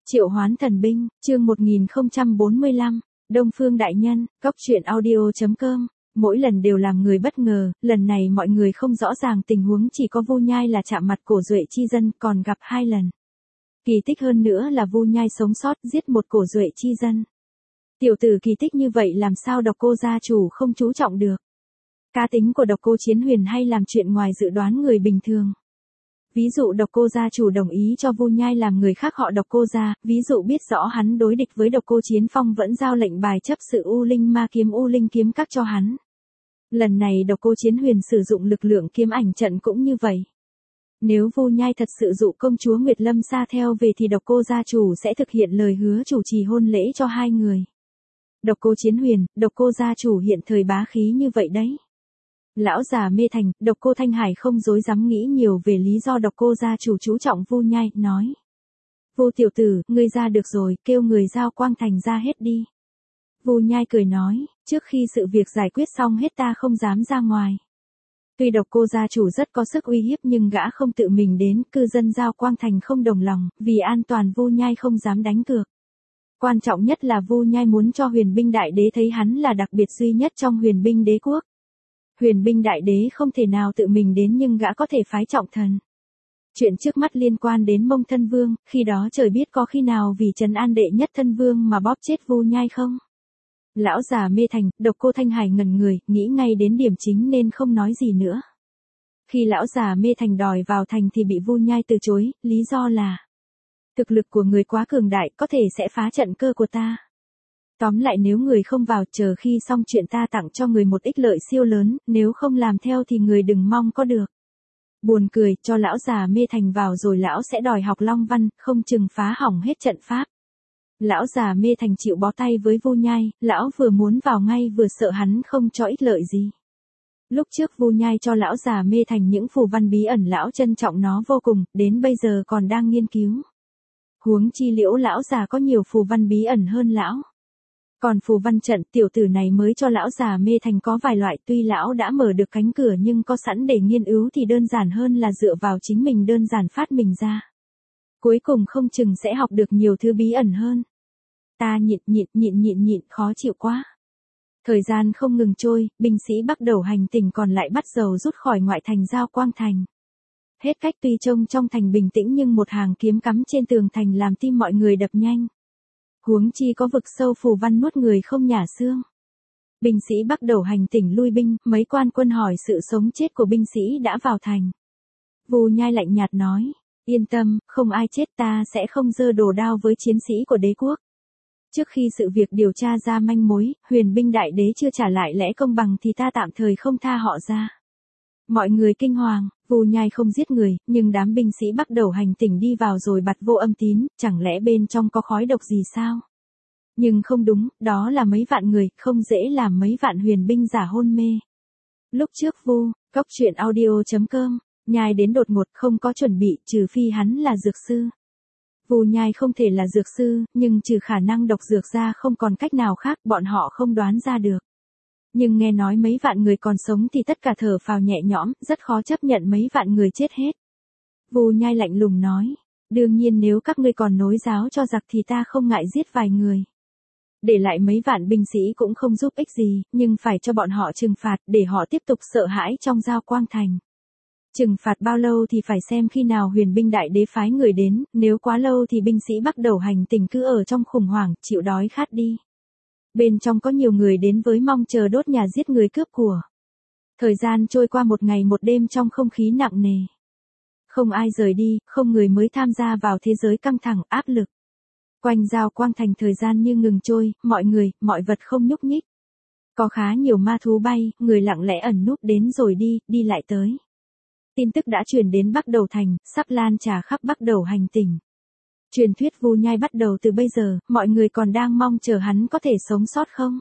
Triệu Hoán Thần Binh, chương 1045, Đông Phương Đại Nhân, Cóc truyện audio.com. Mỗi lần đều làm người bất ngờ, lần này mọi người không rõ ràng tình huống, chỉ có Vu Nhai là chạm mặt Cổ Duệ chi dân, còn gặp 2 lần. Kỳ tích hơn nữa là Vu Nhai sống sót giết một Cổ Duệ chi dân. Tiểu tử kỳ tích như vậy làm sao Độc Cô gia chủ không chú trọng được. Cá tính của Độc Cô Chiến Huyền hay làm chuyện ngoài dự đoán người bình thường. Ví dụ Độc Cô gia chủ đồng ý cho Vu Nhai làm người khác họ Độc Cô gia, ví dụ biết rõ hắn đối địch với Độc Cô Chiến Phong vẫn giao lệnh bài chấp sự U Linh kiếm các cho hắn. Lần này Độc Cô Chiến Huyền sử dụng lực lượng kiếm ảnh trận cũng như vậy. Nếu Vu Nhai thật sự dụ công chúa Nguyệt Lâm Sa theo về thì Độc Cô gia chủ sẽ thực hiện lời hứa chủ trì hôn lễ cho 2 người. Độc Cô Chiến Huyền, Độc Cô gia chủ hiện thời bá khí như vậy đấy. Lão già Mê Thành, Độc Cô Thanh Hải không dối dám nghĩ nhiều về lý do Độc Cô gia chủ chú trọng Vu Nhai, nói. Vu tiểu tử, ngươi ra được rồi, kêu người giao Quang Thành ra hết đi. Vu Nhai cười nói, trước khi sự việc giải quyết xong hết ta không dám ra ngoài. Tuy Độc Cô gia chủ rất có sức uy hiếp nhưng gã không tự mình đến, cư dân giao Quang Thành không đồng lòng, vì an toàn Vu Nhai không dám đánh cược. Quan trọng nhất là Vu Nhai muốn cho Huyền Binh Đại Đế thấy hắn là đặc biệt duy nhất trong Huyền Binh Đế quốc. Huyền Binh Đại Đế không thể nào tự mình đến nhưng gã có thể phái trọng thần. Chuyện trước mắt liên quan đến Mông Thân Vương, khi đó trời biết có khi nào vì trấn an đệ nhất thân vương mà bóp chết Vu Nhai không? Lão già Mê Thành, Độc Cô Thanh Hải ngẩn người, nghĩ ngay đến điểm chính nên không nói gì nữa. Khi lão già Mê Thành đòi vào thành thì bị Vu Nhai từ chối, lý do là thực lực của người quá cường đại, có thể sẽ phá trận cơ của ta. Tóm lại nếu người không vào, chờ khi xong chuyện ta tặng cho người một ích lợi siêu lớn, nếu không làm theo thì người đừng mong có được. Buồn cười, cho lão già Mê Thành vào rồi lão sẽ đòi học Long Văn, không chừng phá hỏng hết trận pháp. Lão già Mê Thành chịu bó tay với Vu Nhai, lão vừa muốn vào ngay vừa sợ hắn không cho ích lợi gì. Lúc trước Vu Nhai cho lão già Mê Thành những phù văn bí ẩn, lão trân trọng nó vô cùng, đến bây giờ còn đang nghiên cứu. Huống chi Liễu lão già có nhiều phù văn bí ẩn hơn lão. Còn phù văn trận, tiểu tử này mới cho lão già Mê Thành có vài loại, tuy lão đã mở được cánh cửa nhưng có sẵn để nghiên cứu thì đơn giản hơn là dựa vào chính mình đơn giản phát mình ra. Cuối cùng không chừng sẽ học được nhiều thứ bí ẩn hơn. Ta nhịn, khó chịu quá. Thời gian không ngừng trôi, binh sĩ bắt đầu hành trình còn lại bắt đầu rút khỏi ngoại thành giao Quang Thành. Hết cách, tuy trông trong thành bình tĩnh nhưng một hàng kiếm cắm trên tường thành làm tim mọi người đập nhanh. Huống chi có vực sâu phù văn nuốt người không nhả xương. Binh sĩ bắt đầu hành trình lui binh, mấy quan quân hỏi sự sống chết của binh sĩ đã vào thành. Vu Nhai lạnh nhạt nói, yên tâm, không ai chết, ta sẽ không giơ đồ đao với chiến sĩ của đế quốc. Trước khi sự việc điều tra ra manh mối, Huyền Binh Đại Đế chưa trả lại lẽ công bằng thì ta tạm thời không tha họ ra. Mọi người kinh hoàng, Vu Nhai không giết người, nhưng đám binh sĩ bắt đầu hành trình đi vào rồi bặt vô âm tín, chẳng lẽ bên trong có khói độc gì sao? Nhưng không đúng, đó là mấy vạn người, không dễ làm mấy vạn huyền binh giả hôn mê. Lúc trước Cóc truyện audio.com, Nhai đến đột ngột không có chuẩn bị, trừ phi hắn là dược sư. Vu Nhai không thể là dược sư, nhưng trừ khả năng độc dược ra không còn cách nào khác, bọn họ không đoán ra được. Nhưng nghe nói mấy vạn người còn sống thì tất cả thở phào nhẹ nhõm, rất khó chấp nhận mấy vạn người chết hết. Vu Nhai lạnh lùng nói, đương nhiên nếu các ngươi còn nối giáo cho giặc thì ta không ngại giết vài người. Để lại mấy vạn binh sĩ cũng không giúp ích gì, nhưng phải cho bọn họ trừng phạt để họ tiếp tục sợ hãi trong giao Quang Thành. Trừng phạt bao lâu thì phải xem khi nào Huyền Binh Đại Đế phái người đến, nếu quá lâu thì binh sĩ bắt đầu hành trình cứ ở trong khủng hoảng, chịu đói khát đi. Bên trong có nhiều người đến với mong chờ đốt nhà giết người cướp của. Thời gian trôi qua một ngày một đêm trong không khí nặng nề. Không ai rời đi, không người mới tham gia vào thế giới căng thẳng, áp lực. Quanh giao Quang Thành thời gian như ngừng trôi, mọi người, mọi vật không nhúc nhích. Có khá nhiều ma thú bay, người lặng lẽ ẩn núp đến rồi đi lại tới. Tin tức đã truyền đến Bắc Đầu Thành, sắp lan tràn khắp Bắc Đầu hành tỉnh. Truyền thuyết Vu Nhai bắt đầu từ bây giờ, mọi người còn đang mong chờ hắn có thể sống sót không?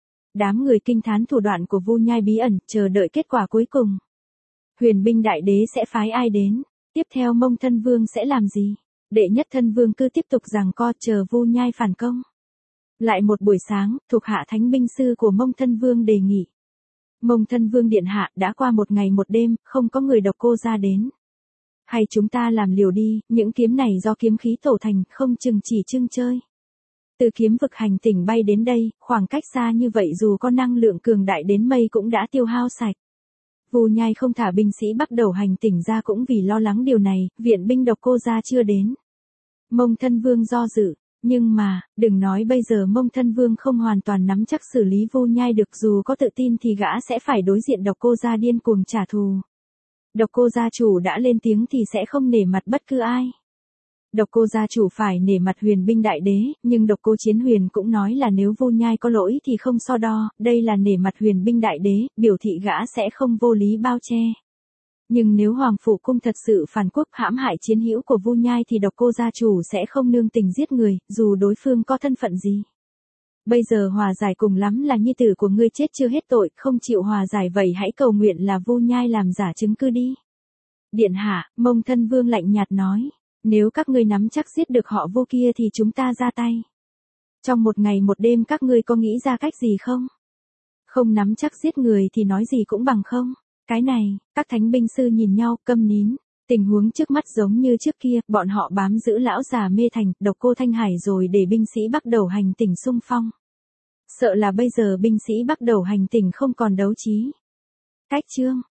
Đám người kinh thán thủ đoạn của Vu Nhai bí ẩn, chờ đợi kết quả cuối cùng. Huyền Binh Đại Đế sẽ phái ai đến? Tiếp theo Mông Thân Vương sẽ làm gì? Đệ nhất thân vương cứ tiếp tục giằng co chờ Vu Nhai phản công. Lại một buổi sáng, thuộc hạ thánh binh sư của Mông Thân Vương đề nghị. Mông Thân Vương điện hạ, đã qua một ngày một đêm, không có người Độc Cô gia đến. Hay chúng ta làm liều đi, những kiếm này do kiếm khí tổ thành, không chừng chỉ trưng chơi. Từ kiếm vực hành tinh bay đến đây, khoảng cách xa như vậy dù có năng lượng cường đại đến mây cũng đã tiêu hao sạch. Vu Nhai không thả binh sĩ bắt đầu hành tỉnh ra cũng vì lo lắng điều này, viện binh Độc Cô gia chưa đến. Mông Thân Vương do dự, nhưng mà, đừng nói bây giờ Mông Thân Vương không hoàn toàn nắm chắc xử lý Vu Nhai được, dù có tự tin thì gã sẽ phải đối diện Độc Cô gia điên cuồng trả thù. Độc Cô gia chủ đã lên tiếng thì sẽ không nể mặt bất cứ ai. Độc Cô gia chủ phải nể mặt Huyền binh đại đế, nhưng Độc Cô Chiến Huyền cũng nói là nếu Vu Nhai có lỗi thì không so đo, đây là nể mặt Huyền binh đại đế, biểu thị gã sẽ không vô lý bao che. Nhưng nếu Hoàng Phủ Cung thật sự phản quốc hãm hại chiến hữu của Vu Nhai thì Độc Cô gia chủ sẽ không nương tình giết người, dù đối phương có thân phận gì. Bây giờ hòa giải cùng lắm là nhi tử của ngươi chết chưa hết tội, không chịu hòa giải vậy hãy cầu nguyện là Vu Nhai làm giả chứng cứ đi. Điện hạ, Mông Thân Vương lạnh nhạt nói, nếu các ngươi nắm chắc giết được họ Vu kia thì chúng ta ra tay. Trong một ngày một đêm các ngươi có nghĩ ra cách gì không? Không nắm chắc giết người thì nói gì cũng bằng không. Cái này, các thánh binh sư nhìn nhau, câm nín. Tình huống trước mắt giống như trước kia, bọn họ bám giữ lão già Mê Thành, Độc Cô Thanh Hải rồi để binh sĩ bắt đầu hành tỉnh xung phong. Sợ là bây giờ binh sĩ bắt đầu hành tỉnh không còn đấu trí. Cách chương